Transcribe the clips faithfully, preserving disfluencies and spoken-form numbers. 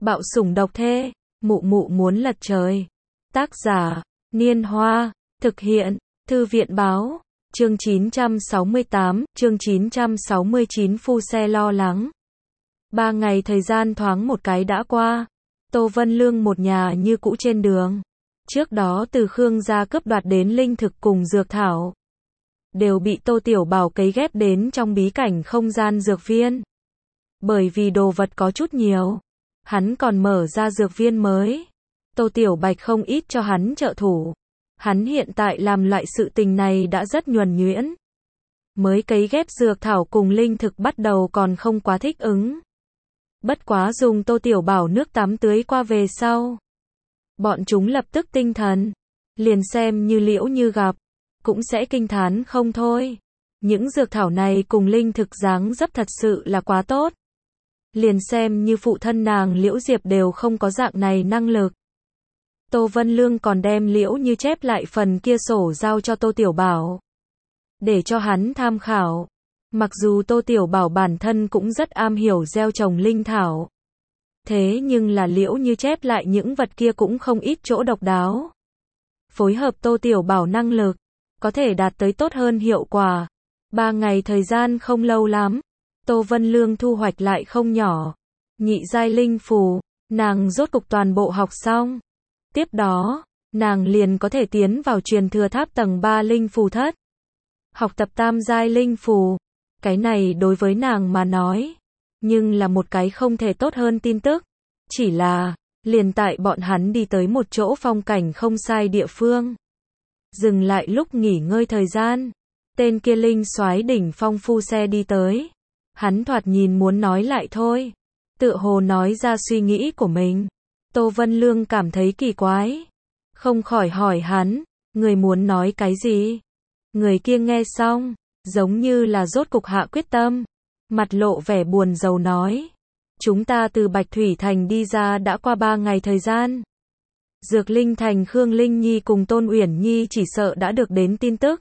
Bạo sủng độc thê, mụ mụ muốn lật trời. Tác giả, Niên Hoa, thực hiện, Thư viện Báo, chương chín trăm sáu mươi tám, chương chín trăm sáu mươi chín Phu Xe lo lắng. Ba ngày thời gian thoáng một cái đã qua, Tô Vân Lương một nhà như cũ trên đường. Trước đó từ Khương gia cướp đoạt đến linh thực cùng dược thảo, đều bị Tô Tiểu Bảo cấy ghép đến trong bí cảnh không gian dược viên. Bởi vì đồ vật có chút nhiều, hắn còn mở ra dược viên mới. Tô Tiểu Bạch không ít cho hắn trợ thủ. Hắn hiện tại làm loại sự tình này đã rất nhuần nhuyễn. Mới cấy ghép dược thảo cùng linh thực bắt đầu còn không quá thích ứng. Bất quá dùng Tô Tiểu Bảo nước tắm tưới qua về sau, bọn chúng lập tức tinh thần, liền xem như Liễu Như gặp, cũng sẽ kinh thán không thôi. Những dược thảo này cùng linh thực dáng dấp thật sự là quá tốt. Liền xem như phụ thân nàng Liễu Diệp đều không có dạng này năng lực. Tô Vân Lương còn đem Liễu Như chép lại phần kia sổ giao cho Tô Tiểu Bảo, để cho hắn tham khảo. Mặc dù Tô Tiểu Bảo bản thân cũng rất am hiểu gieo trồng linh thảo, thế nhưng là Liễu Như chép lại những vật kia cũng không ít chỗ độc đáo. Phối hợp Tô Tiểu Bảo năng lực, có thể đạt tới tốt hơn hiệu quả. Ba ngày thời gian không lâu lắm, Tô Vân Lương thu hoạch lại không nhỏ. Nhị giai linh phù, nàng rốt cục toàn bộ học xong. Tiếp đó, nàng liền có thể tiến vào truyền thừa tháp tầng ba linh phù thất. Học tập tam giai linh phù, cái này đối với nàng mà nói, nhưng là một cái không thể tốt hơn tin tức. Chỉ là, liền tại bọn hắn đi tới một chỗ phong cảnh không sai địa phương. Dừng lại lúc nghỉ ngơi thời gian, tên kia linh soái đỉnh phong phu xe đi tới. Hắn thoạt nhìn muốn nói lại thôi, tựa hồ nói ra suy nghĩ của mình. Tô Vân Lương cảm thấy kỳ quái, không khỏi hỏi hắn, người muốn nói cái gì? Người kia nghe xong, giống như là rốt cục hạ quyết tâm, mặt lộ vẻ buồn rầu nói, chúng ta từ Bạch Thủy Thành đi ra đã qua ba ngày thời gian. Dược Linh Thành Khương Linh Nhi cùng Tôn Uyển Nhi chỉ sợ đã được đến tin tức.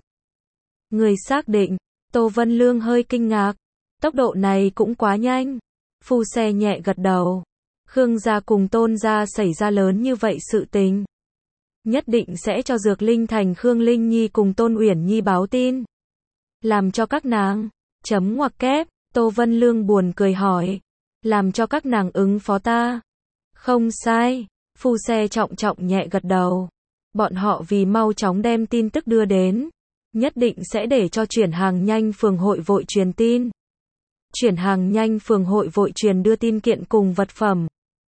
Người xác định, Tô Vân Lương hơi kinh ngạc, tốc độ này cũng quá nhanh. Phu xe nhẹ gật đầu. Khương gia cùng Tôn gia xảy ra lớn như vậy sự tình, nhất định sẽ cho Dược Linh Thành Khương Linh Nhi cùng Tôn Uyển Nhi báo tin, làm cho các nàng chấm ngoặc kép. Tô Vân Lương buồn cười hỏi, làm cho các nàng ứng phó ta? Không sai. Phu xe trọng trọng nhẹ gật đầu. Bọn họ vì mau chóng đem tin tức đưa đến, nhất định sẽ để cho chuyển hàng nhanh phường hội vội truyền tin. Chuyển hàng nhanh phường hội vội truyền đưa tin kiện cùng vật phẩm.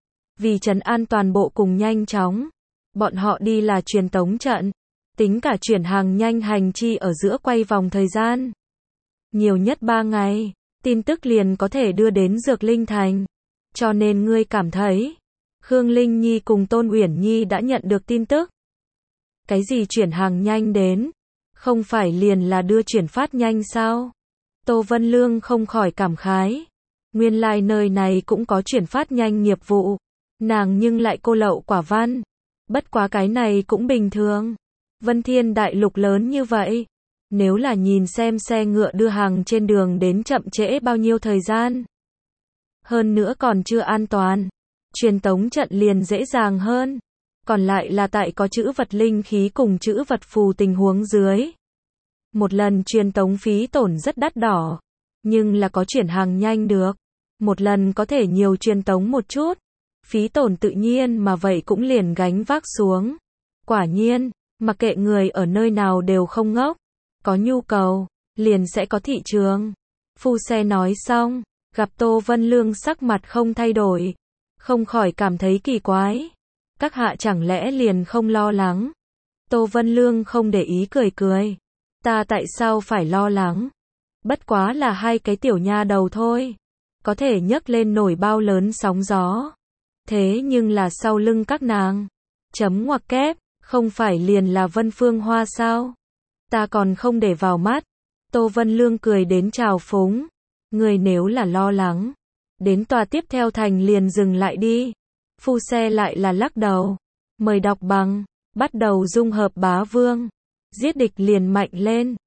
Vì trấn an toàn bộ cùng nhanh chóng, bọn họ đi là truyền tống trận, tính cả chuyển hàng nhanh hành chi ở giữa quay vòng thời gian. Nhiều nhất ba ngày, tin tức liền có thể đưa đến Dược Linh Thành. Cho nên ngươi cảm thấy, Khương Linh Nhi cùng Tôn Uyển Nhi đã nhận được tin tức. Cái gì chuyển hàng nhanh đến? Không phải liền là đưa chuyển phát nhanh sao? Tô Vân Lương không khỏi cảm khái. Nguyên lai nơi này cũng có chuyển phát nhanh nghiệp vụ. Nàng nhưng lại cô lậu quả văn. Bất quá cái này cũng bình thường. Vân Thiên đại lục lớn như vậy, nếu là nhìn xem xe ngựa đưa hàng trên đường đến chậm trễ bao nhiêu thời gian. Hơn nữa còn chưa an toàn, truyền tống trận liền dễ dàng hơn. Còn lại là tại có chữ vật linh khí cùng chữ vật phù tình huống dưới. Một lần truyền tống phí tổn rất đắt đỏ, nhưng là có chuyển hàng nhanh được. Một lần có thể nhiều truyền tống một chút, phí tổn tự nhiên mà vậy cũng liền gánh vác xuống. Quả nhiên, mặc kệ người ở nơi nào đều không ngốc, có nhu cầu, liền sẽ có thị trường. Phu xe nói xong, gặp Tô Vân Lương sắc mặt không thay đổi, không khỏi cảm thấy kỳ quái. Các hạ chẳng lẽ liền không lo lắng? Tô Vân Lương không để ý cười cười. Ta tại sao phải lo lắng? Bất quá là hai cái tiểu nha đầu thôi, có thể nhấc lên nổi bao lớn sóng gió. Thế nhưng là sau lưng các nàng, chấm ngoặc kép, không phải liền là Vân Phương Hoa sao? Ta còn không để vào mắt. Tô Vân Lương cười đến trào phúng. Người nếu là lo lắng, đến tòa tiếp theo thành liền dừng lại đi. Phu xe lại là lắc đầu. Mời đọc bằng, bắt đầu dung hợp bá vương. Giết địch liền mạnh lên.